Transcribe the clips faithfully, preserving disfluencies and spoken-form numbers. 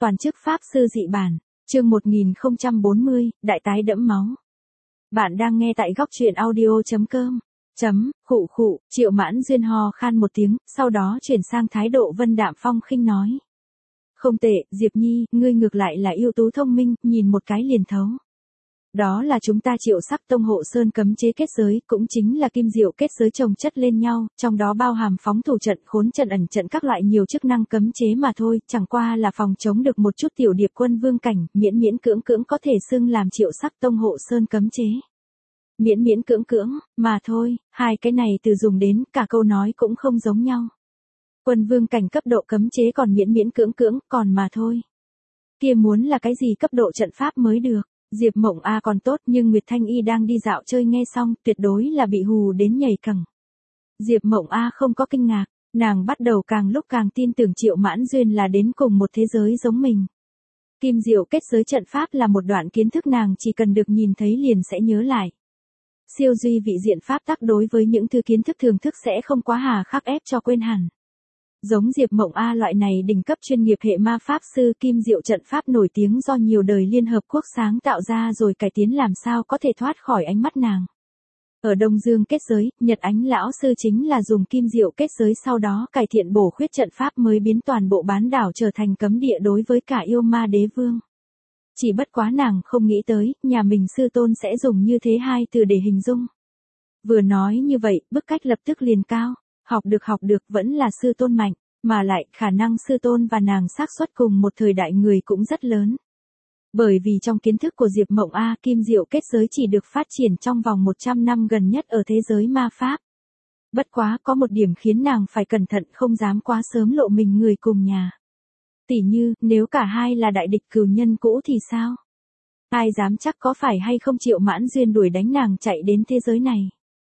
Toàn chức Pháp Sư Dị Bản, chương một nghìn không trăm bốn mươi, Đại tái đẫm máu. Bạn đang nghe tại góc truyện audio chấm com. Chấm, khụ khụ, Triệu Mãn Duyên ho khan một tiếng, sau đó chuyển sang thái độ vân đạm phong khinh nói. Không tệ, Diệp Nhi, ngươi ngược lại là ưu tú thông minh, nhìn một cái liền thấu. Đó là chúng ta Triệu Sắc Tông hộ sơn cấm chế kết giới, cũng chính là kim diệu kết giới chồng chất lên nhau, trong đó bao hàm phóng thủ trận, khốn trận, ẩn trận các loại nhiều chức năng cấm chế mà thôi, chẳng qua là phòng chống được một chút tiểu điệp quân vương cảnh, miễn miễn cưỡng cưỡng có thể xưng làm Triệu Sắc Tông hộ sơn cấm chế. Miễn miễn cưỡng cưỡng, mà thôi, hai cái này từ dùng đến, cả câu nói cũng không giống nhau. Quân vương cảnh cấp độ cấm chế còn miễn miễn cưỡng cưỡng, còn mà thôi. Kia muốn là cái gì cấp độ trận pháp mới được. Diệp Mộng A còn tốt, nhưng Nguyệt Thanh Y đang đi dạo chơi nghe xong, tuyệt đối là bị hù đến nhảy cẳng. Diệp Mộng A không có kinh ngạc, nàng bắt đầu càng lúc càng tin tưởng Triệu Mãn Duyên là đến cùng một thế giới giống mình. Kim diệu kết giới trận pháp là một đoạn kiến thức nàng chỉ cần được nhìn thấy liền sẽ nhớ lại. Siêu duy vị diện pháp tắc đối với những thứ kiến thức thường thức sẽ không quá hà khắc ép cho quên hẳn. Giống Diệp Mộng A loại này đỉnh cấp chuyên nghiệp hệ ma pháp sư kim diệu trận pháp nổi tiếng do nhiều đời Liên Hợp Quốc sáng tạo ra rồi cải tiến làm sao có thể thoát khỏi ánh mắt nàng. Ở Đông Dương kết giới, Nhật Ánh lão sư chính là dùng kim diệu kết giới sau đó cải thiện bổ khuyết trận pháp mới biến toàn bộ bán đảo trở thành cấm địa đối với cả yêu ma đế vương. Chỉ bất quá nàng không nghĩ tới, nhà mình sư tôn sẽ dùng như thế hai từ để hình dung. Vừa nói như vậy, bức cách lập tức liền cao. Học được học được vẫn là sư tôn mạnh, mà lại khả năng sư tôn và nàng xác suất cùng một thời đại người cũng rất lớn. Bởi vì trong kiến thức của Diệp Mộng A, kim diệu kết giới chỉ được phát triển trong vòng một trăm năm gần nhất ở thế giới ma pháp. Bất quá có một điểm khiến nàng phải cẩn thận không dám quá sớm lộ mình người cùng nhà. Tỉ như, nếu cả hai là đại địch cừu nhân cũ thì sao? Ai dám chắc có phải hay không Triệu Mãn Duyên đuổi đánh nàng chạy đến thế giới này?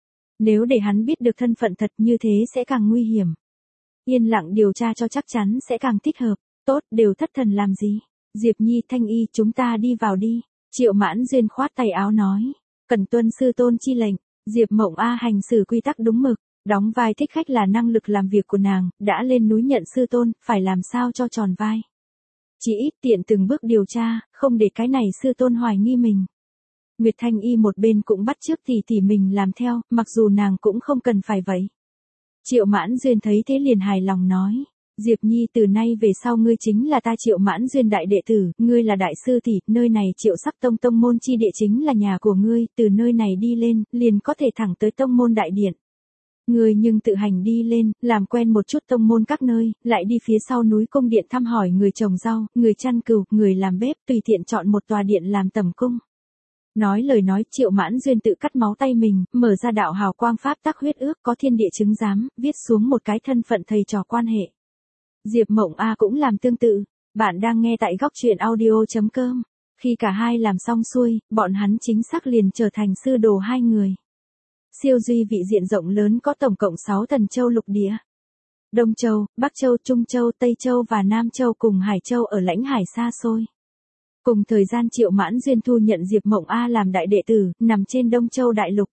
Nếu để hắn biết được thân phận thật như thế sẽ càng nguy hiểm. Yên lặng điều tra cho chắc chắn sẽ càng thích hợp. Tốt, đều thất thần làm gì? Diệp Nhi, Thanh Y, chúng ta đi vào đi. Triệu Mãn Duyên khoát tay áo nói. Cần tuân sư tôn chi lệnh. Diệp Mộng A hành xử quy tắc đúng mực. Đóng vai thích khách là năng lực làm việc của nàng, đã lên núi nhận sư tôn, phải làm sao cho tròn vai. Chỉ ít tiện từng bước điều tra, không để cái này sư tôn hoài nghi mình. Nguyệt Thanh Y một bên cũng bắt chước tỉ tỉ mình làm theo, mặc dù nàng cũng không cần phải vậy. Triệu Mãn Duyên thấy thế liền hài lòng nói. Diệp Nhi, từ nay về sau ngươi chính là ta Triệu Mãn Duyên đại đệ tử, ngươi là đại sư tỷ, nơi này Triệu Sắc Tông tông môn chi địa chính là nhà của ngươi, từ nơi này đi lên, liền có thể thẳng tới tông môn đại điện. Ngươi nhưng tự hành đi lên, làm quen một chút tông môn các nơi, lại đi phía sau núi cung điện thăm hỏi người trồng rau, người chăn cừu, người làm bếp, tùy tiện chọn một tòa điện làm tẩm cung. Nói lời nói, Triệu Mãn Duyên tự cắt máu tay mình, mở ra đạo hào quang pháp tắc huyết ước có thiên địa chứng giám, viết xuống một cái thân phận thầy trò quan hệ. Diệp Mộng A cũng làm tương tự. Bạn đang nghe tại góc truyện audio chấm com. Khi cả hai làm xong xuôi, bọn hắn chính xác liền trở thành sư đồ hai người. Siêu duy vị diện rộng lớn có tổng cộng sáu thần châu lục địa. Đông Châu, Bắc Châu, Trung Châu, Tây Châu và Nam Châu cùng Hải Châu ở lãnh hải xa xôi. Cùng thời gian Triệu Mãn Duyên thu nhận Diệp Mộng A làm đại đệ tử, nằm trên Đông Châu đại lục.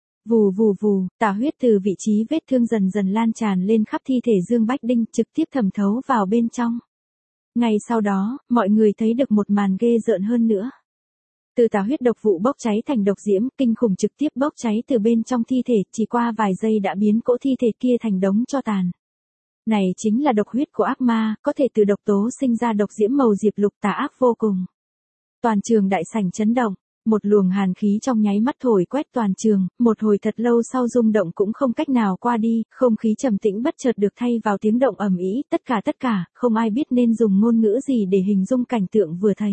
Vù vù vù, tà huyết từ vị trí vết thương dần dần lan tràn lên khắp thi thể Dương Bách Đinh, trực tiếp thẩm thấu vào bên trong. Ngay sau đó, mọi người thấy được một màn ghê rợn hơn nữa. Từ tà huyết độc vụ bốc cháy thành độc diễm, kinh khủng trực tiếp bốc cháy từ bên trong thi thể, chỉ qua vài giây đã biến cỗ thi thể kia thành đống tro tàn. Này chính là độc huyết của ác ma, có thể từ độc tố sinh ra độc diễm màu diệp lục tà ác vô cùng. Toàn trường đại sảnh chấn động, một luồng hàn khí trong nháy mắt thổi quét toàn trường, một hồi thật lâu sau rung động cũng không cách nào qua đi, không khí trầm tĩnh bất chợt được thay vào tiếng động ầm ĩ, tất cả tất cả, không ai biết nên dùng ngôn ngữ gì để hình dung cảnh tượng vừa thấy.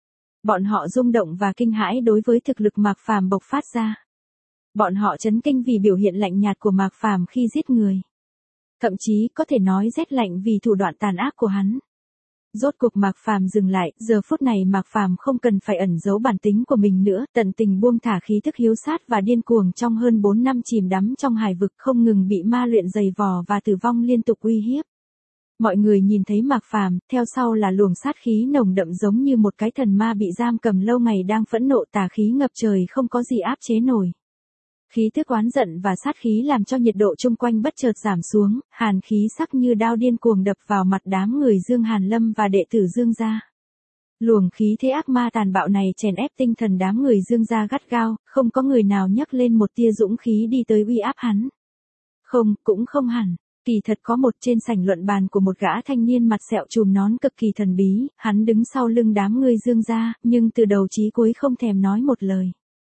Bọn họ rung động và kinh hãi đối với thực lực Mạc Phàm bộc phát ra. Bọn họ chấn kinh vì biểu hiện lạnh nhạt của Mạc Phàm khi giết người. Thậm chí có thể nói rét lạnh vì thủ đoạn tàn ác của hắn. Rốt cuộc Mạc Phàm dừng lại, giờ phút này Mạc Phàm không cần phải ẩn giấu bản tính của mình nữa, tận tình buông thả khí thức hiếu sát và điên cuồng trong hơn bốn năm chìm đắm trong hải vực không ngừng bị ma luyện dày vò và tử vong liên tục uy hiếp. Mọi người nhìn thấy Mạc Phàm, theo sau là luồng sát khí nồng đậm giống như một cái thần ma bị giam cầm lâu ngày đang phẫn nộ, tà khí ngập trời không có gì áp chế nổi. Khí tức oán giận và sát khí làm cho nhiệt độ chung quanh bất chợt giảm xuống, hàn khí sắc như đao điên cuồng đập vào mặt đám người Dương Hàn Lâm và đệ tử Dương gia. Luồng khí thế ác ma tàn bạo này chèn ép tinh thần đám người Dương gia gắt gao, không có người nào nhấc lên một tia dũng khí đi tới uy áp hắn. Không, cũng không hẳn. Kỳ thật có một trên sảnh luận bàn của một gã thanh niên mặt sẹo chùm nón cực kỳ thần bí, hắn đứng sau lưng đám người Dương gia, nhưng từ đầu chí cuối không thèm nói một lời.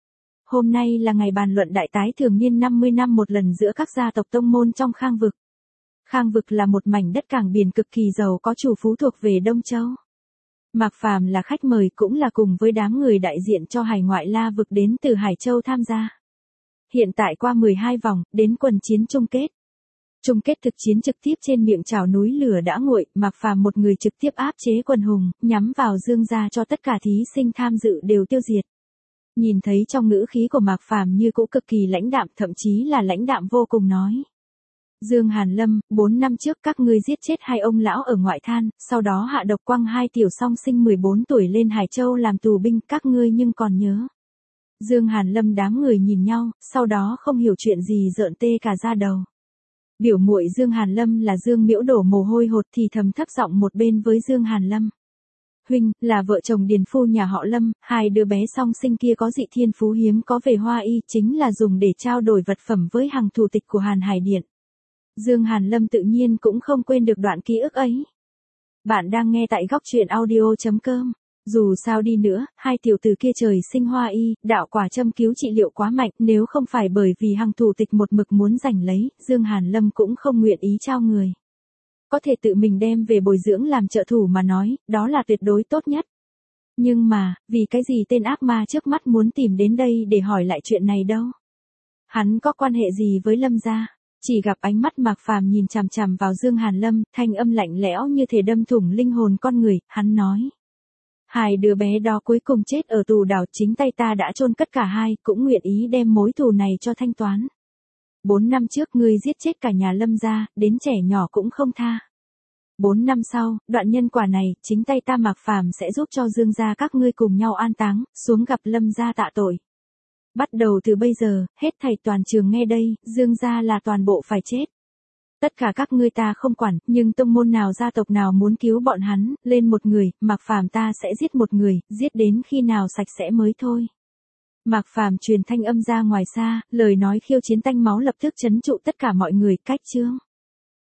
Hôm nay là ngày bàn luận đại tái thường niên năm mươi năm một lần giữa các gia tộc tông môn trong Khang vực. Khang vực là một mảnh đất cảng biển cực kỳ giàu có chủ phú thuộc về Đông Châu. Mạc Phàm là khách mời cũng là cùng với đám người đại diện cho hải ngoại La vực đến từ Hải Châu tham gia. Hiện tại qua mười hai vòng, đến quần chiến chung kết. Chung kết thực chiến trực tiếp trên miệng chảo núi lửa đã nguội, Mạc Phàm một người trực tiếp áp chế quần hùng, nhắm vào Dương gia cho tất cả thí sinh tham dự đều tiêu diệt. Nhìn thấy trong ngữ khí của Mạc Phàm như cũ cực kỳ lãnh đạm, thậm chí là lãnh đạm vô cùng nói. Dương Hàn Lâm, bốn năm trước các ngươi giết chết hai ông lão ở ngoại than, sau đó hạ độc quăng hai tiểu song sinh mười bốn tuổi lên Hải Châu làm tù binh, các ngươi nhưng còn nhớ. Dương Hàn Lâm đám người nhìn nhau, sau đó không hiểu chuyện gì rợn tê cả da đầu. Biểu muội Dương Hàn Lâm là Dương Miễu đổ mồ hôi hột thì thầm thấp giọng một bên với Dương Hàn Lâm. Huynh, là vợ chồng điền phu nhà họ Lâm, hai đứa bé song sinh kia có dị thiên phú hiếm có về Hoa Y, chính là dùng để trao đổi vật phẩm với hàng thủ tịch của Hàn Hải Điện. Dương Hàn Lâm tự nhiên cũng không quên được đoạn ký ức ấy. Bạn đang nghe tại góc truyện audio chấm com. Dù sao đi nữa, hai tiểu tử kia trời sinh Hoa Y, đạo quả châm cứu trị liệu quá mạnh, nếu không phải bởi vì hàng thủ tịch một mực muốn giành lấy, Dương Hàn Lâm cũng không nguyện ý trao người. Có thể tự mình đem về bồi dưỡng làm trợ thủ mà nói, đó là tuyệt đối tốt nhất. Nhưng mà, vì cái gì tên ác ma trước mắt muốn tìm đến đây để hỏi lại chuyện này đâu? Hắn có quan hệ gì với Lâm gia? Chỉ gặp ánh mắt Mạc Phàm nhìn chằm chằm vào Dương Hàn Lâm, thanh âm lạnh lẽo như thể đâm thủng linh hồn con người, hắn nói. Hai đứa bé đó cuối cùng chết ở tù đảo, chính tay ta đã chôn cất cả hai, cũng nguyện ý đem mối thù này cho thanh toán. Bốn năm trước ngươi giết chết cả nhà Lâm gia, đến trẻ nhỏ cũng không tha. Bốn năm sau, đoạn nhân quả này, chính tay ta Mạc Phàm sẽ giúp cho Dương gia các ngươi cùng nhau an táng, xuống gặp Lâm gia tạ tội. Bắt đầu từ bây giờ, hết thảy toàn trường nghe đây, Dương gia là toàn bộ phải chết. Tất cả các ngươi ta không quản, nhưng tông môn nào gia tộc nào muốn cứu bọn hắn, lên một người, Mạc Phàm ta sẽ giết một người, giết đến khi nào sạch sẽ mới thôi. Mạc Phàm truyền thanh âm ra ngoài xa, lời nói khiêu chiến tanh máu lập tức trấn trụ tất cả mọi người, cách chương.